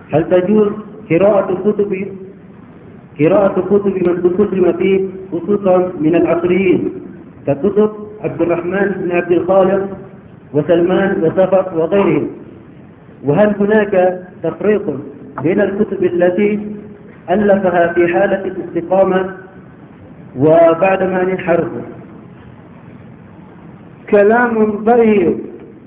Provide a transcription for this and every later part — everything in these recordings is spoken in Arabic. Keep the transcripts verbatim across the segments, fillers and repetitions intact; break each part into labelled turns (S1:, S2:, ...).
S1: هل تجوز قراءة كتب قراءة كتب من تكلم فيه خصوصا من العصريين ككتب عبد الرحمن بن عبد الخالق وسلمان وسفر وغيرهم؟ وهل هناك تفريق بين الكتب التي ألفها في حالة الاستقامة وبعد ما انحرفوا؟
S2: كلام طيب.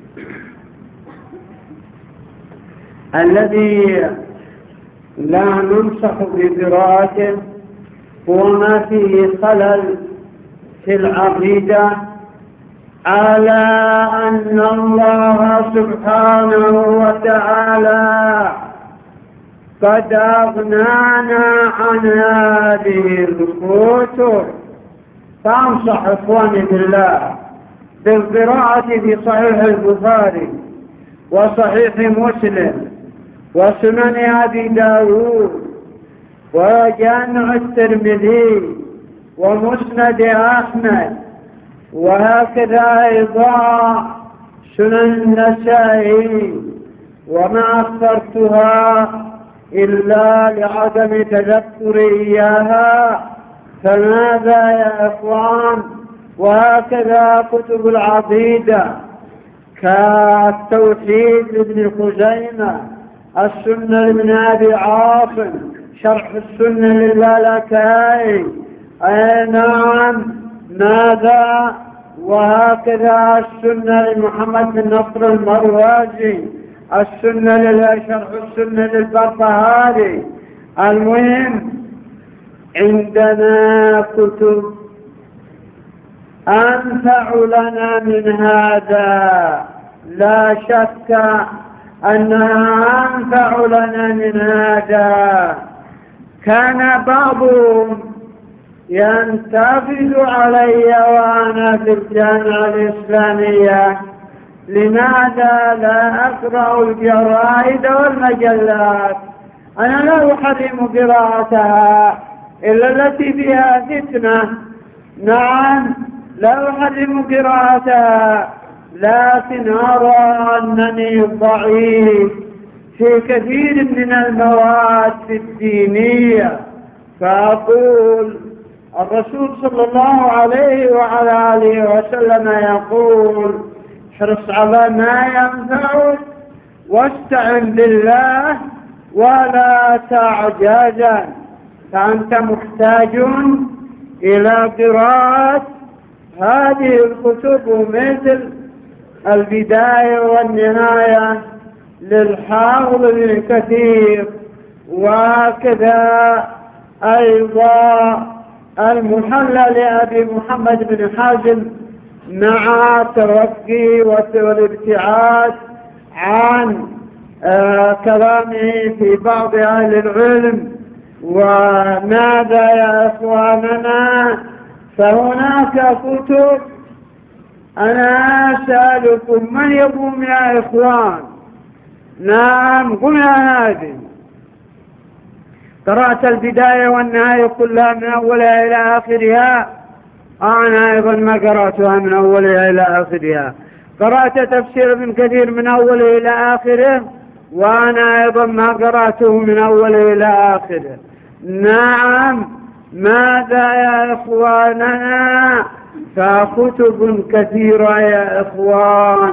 S2: الذي لا ننصح بقراءته هو ما فيه خلل في العقيدة، على أن الله سبحانه وتعالى قد أغنانا عن هذه الكتب. فأنصح إخواني بالله بالقراءة في صحيح البخاري وصحيح مسلم وسنن أبي داود وجامع الترمذي ومسند أحمد، وهكذا أيضا سنن النسائي، وما أخبرتها إلا لعدم تذكر إياها، فماذا يا إخوان؟ وهكذا كتب العقيدة كالتوحيد لابن خزيمة، السنة لابن أبي عاصم، شرح السنة للالكائي، أي نعم ماذا؟ وهكذا السنة لمحمد بن نصر المروزي، السنة للشرح السنة للبربهاري. المهم عندنا كتب أنفع لنا من هذا، لا شك أنها أنفع لنا من هذا. كان بعضهم ينتفض علي وأنا في الجامعة الإسلامية: لماذا لا أقرأ الجرائد والمجلات؟ أنا لا أحرم قراءتها إلا التي فيها فتنة، نعم لا أحرم قراءتها، لكن أرى أنني ضعيف في كثير من المواد الدينية، فأقول الرسول صلى الله عليه وعلى آله وسلم يقول: احرص على ما ينفعك واستعن بالله ولا تعجزا. فأنت محتاج إلى قراءة هذه الكتب مثل البداية والنهاية للحافظ ابن كثير، وكذا أيضا المحلى لأبي محمد بن حازم، مع التوقي والابتعاد عن آه كلامه في بعض أهل العلم. وماذا يا إخواننا؟ فهناك كتب، أنا أسألكم من يقوم يا إخوان؟ نعم قم يا هادي. قرأت البداية والنهاية كلها من أولها إلى آخرها؟ أنا أيضا ما قرأتها من أولها إلى آخرها. قرأت تفسير ابن كثير من أوله إلى آخره، وأنا أيضا ما قرأته من أوله إلى آخره. نعم ماذا يا إخواننا؟ فكتب كثيرة يا إخوان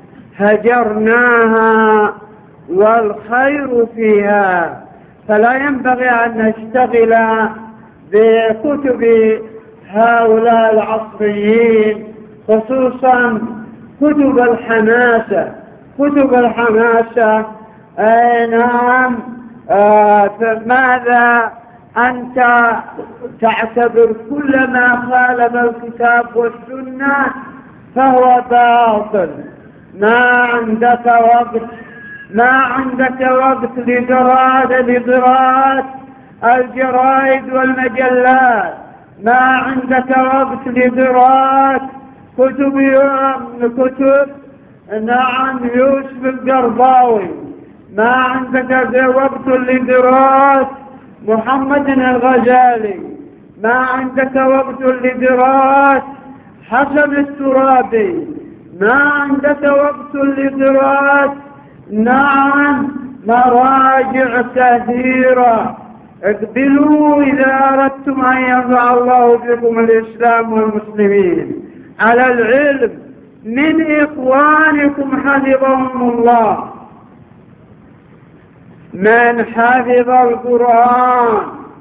S2: هجرناها والخير فيها، فلا ينبغي أن نشتغل بكتب هؤلاء العصريين، خصوصا كتب الحماسة. كتب الحماسة أي نعم. آه فماذا أنت تعتبر كل ما خالف الكتاب والسنة فهو باطل؟ ما عندك وقت ما عندك وقت لقراءة لقراءة الجرائد والمجلات، ما عندك وقت لقراءة كتب كتب نعم يوسف القرضاوي، ما عندك وقت لقراءة محمد الغزالي، ما عندك وقت لقراءة حسن الترابي، ما عندك وقت لقراءة نعم مراجع كثيرة. اقبلوا إذا أردتم أن ينفع الله بكم الإسلام والمسلمين على العلم من إخوانكم حفظهم الله، من حفظ القرآن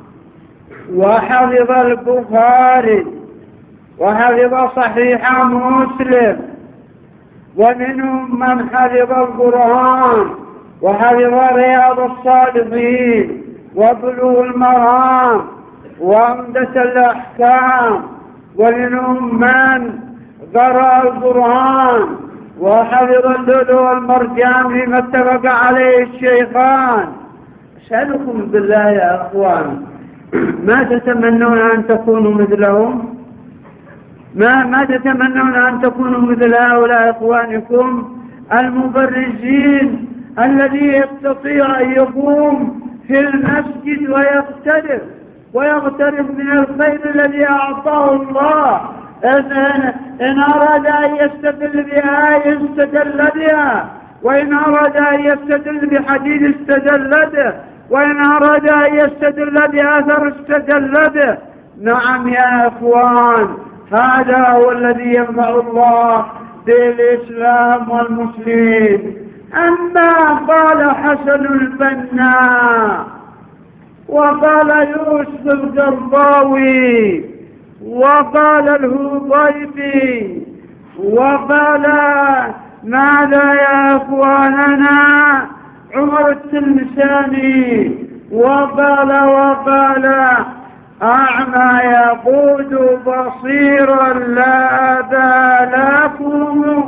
S2: وحفظ البخاري وحفظ صحيح مسلم، ومنهم من حفظ القرآن وحفظ رياض الصالحين وبلوغ المرام وعمدة الأحكام، ومنهم من قرأ القرآن وحفظ اللؤلؤ والمرجان فيما اتفق عليه الشيخان. أسألكم بالله يا أخوان، ما تتمنون أن تكونوا مثلهم؟ ما, ما تتمنون أن تكونوا مثل هؤلاء إخوانكم المبرزين الذي يستطيع أن يقوم في المسجد ويقترب ويغترب من الخير الذي أعطاه الله؟ إن أراد أن يستدل بها يستدل بها، وإن أراد أن يستدل بحديث استدل به، وإن أراد أن يستدل بأثر استدل به. نعم يا إخوان، هذا هو الذي ينفع الله بالإسلام والمسلمين. أما قال حسن البنا وقال يوسف القرضاوي وقال الهضيبي وقال ماذا يا أخواننا عمر التلمساني وقال وقال أعمى يقود بصيرا لا بالكم،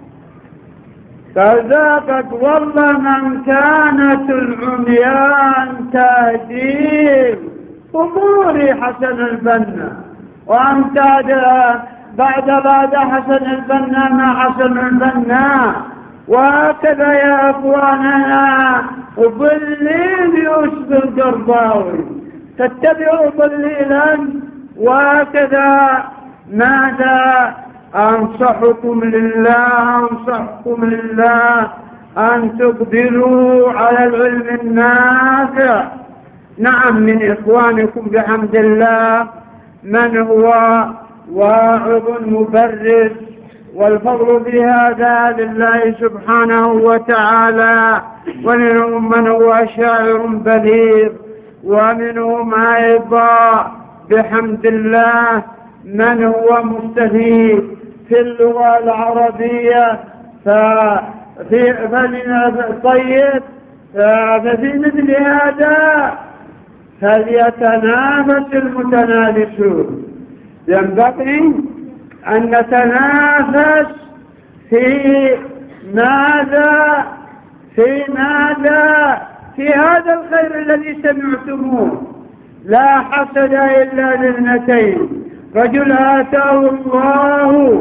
S2: كذاك والله من كانت العميان تهديم أموري حسن البنا، وأمتاد بعد بعد حسن البنا مع حسن البنا. وهكذا يا أخواننا ضليل يوسف القرضاوي، تتبعوا ضليلا. وهكذا ماذا أنصحكم لله أنصحكم لله أن تقبلوا على العلم النافع. نعم، من إخوانكم بحمد الله من هو واعظ مبرز، والفضل في هذا لله سبحانه وتعالى، ومنهم من هو شاعر بليغ، ومنهم أيضا بحمد الله من هو مستفيد في اللغة العربية. ففي طيب ففي مثل هذا فليتنافس المتنافسون. ينبغي أن نتنافس في ماذا في ماذا في هذا الخير الذي سمعتموه. لا حسد إلا لاثنتين: رجل آتاه الله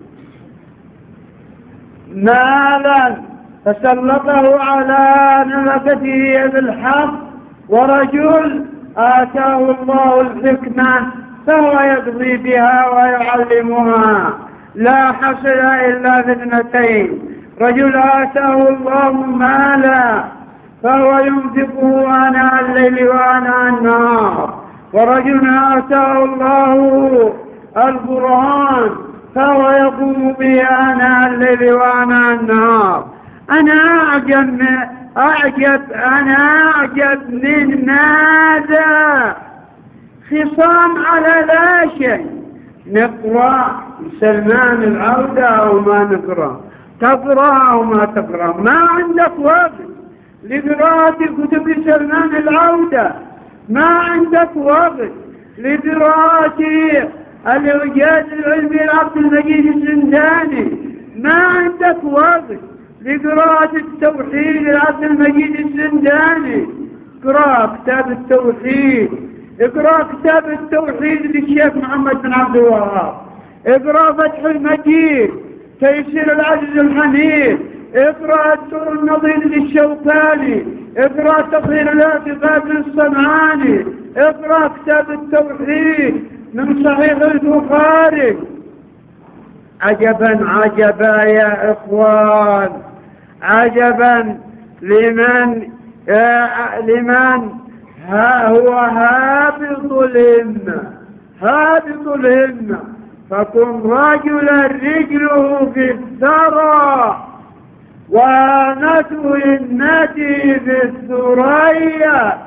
S2: مالا فسلطه على نفقته بالحق، ورجل آتاه الله الحكمة فهو يقضي بها ويعلمها. لا حسد إلا باثنتين: رجل آتاه الله مالا فهو ينفقه آناء الليل وآناء النهار، ورجل آتاه الله القرآن فهو يقوم به آناء الليل وآناء النهار. أنا أعجب أعجب أنا أعجب من ماذا خصام على لا شيء. نقرأ سلمان العودة أو ما نقرأ، تقرأ أو ما تقرأ، ما عندك وقت لقراءة كتب سلمان العودة، ما عندك وقت لقراءة الإعجاز العلمي لعبد المجيد الزنداني، ما عندك وقت لقراءة التوحيد لعبد المجيد الزنداني. اقرأ كتاب التوحيد، اقرأ كتاب التوحيد للشيخ محمد بن عبد الوهاب، اقرأ فتح المجيد، تيسير العزيز الحميد، اقرأ الدور النظير للشوكاني، اقرأ تطهير الاعتقاد للصنعاني، اقرأ كتاب التوحيد من صحيح البخاري. عجبا عجبا يا إخوان، عجبا لمن لمن ها هو هابط الهمة، هابط الهمة، فكن رجلا رجله في الثرى وآنته النتي في الثريا.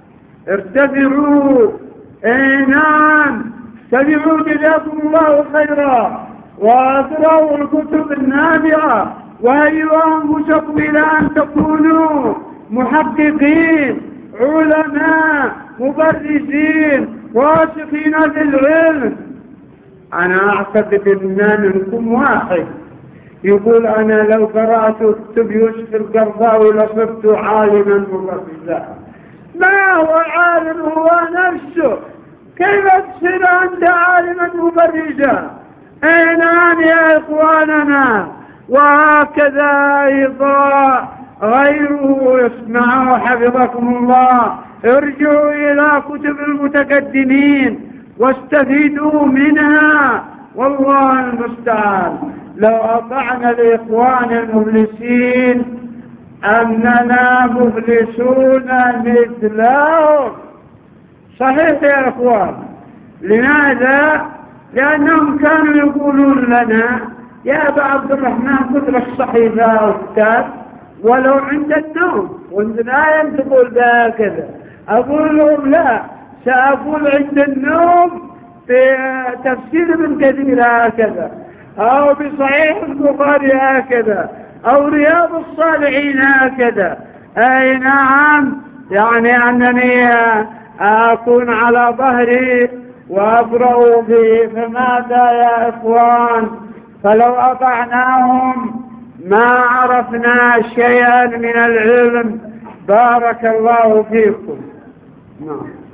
S2: ارتفعوا، اي نعم، ارتفعوا جزاكم الله خيرا، واقرأوا الكتب النافعة، وهيئوا أنفسكم إلى أن تكونوا محققين علماء مبرزين واثقين في العلم. أنا أعتقد أن منكم واحد يقول أنا لو قرأت كتب يوسف القرضاوي لصرت عالما مبرزا. ما هو عالم؟ هو نفسه. كيف تصير أنت عالما مبرزا؟ أي نعم يا إخواننا. وهكذا أيضا غيره يسمعوا حفظكم الله. ارجعوا إلى كتب المتقدمين واستفيدوا منها، والله المستعان. لو أطعنا الإخوان المفلسين أننا مفلسون مثلهم. صحيح يا إخوان. لماذا؟ لأنهم كانوا يقولون لنا يا أبا عبد الرحمن خذ لك صحيفة أو كتاب ولو عند النوم، وانت نايم تقول هكذا. أقول لهم لا، سأقول عند النوم في تفسير ابن كثير هكذا، أو بصحيح البخاري هكذا، أو رياض الصالحين هكذا. أي نعم، يعني أنني أكون على ظهري وأبرأ به. فماذا يا إخوان؟ فلو أطعناهم ما عرفنا شيئا من العلم. بارك الله فيكم. نعم.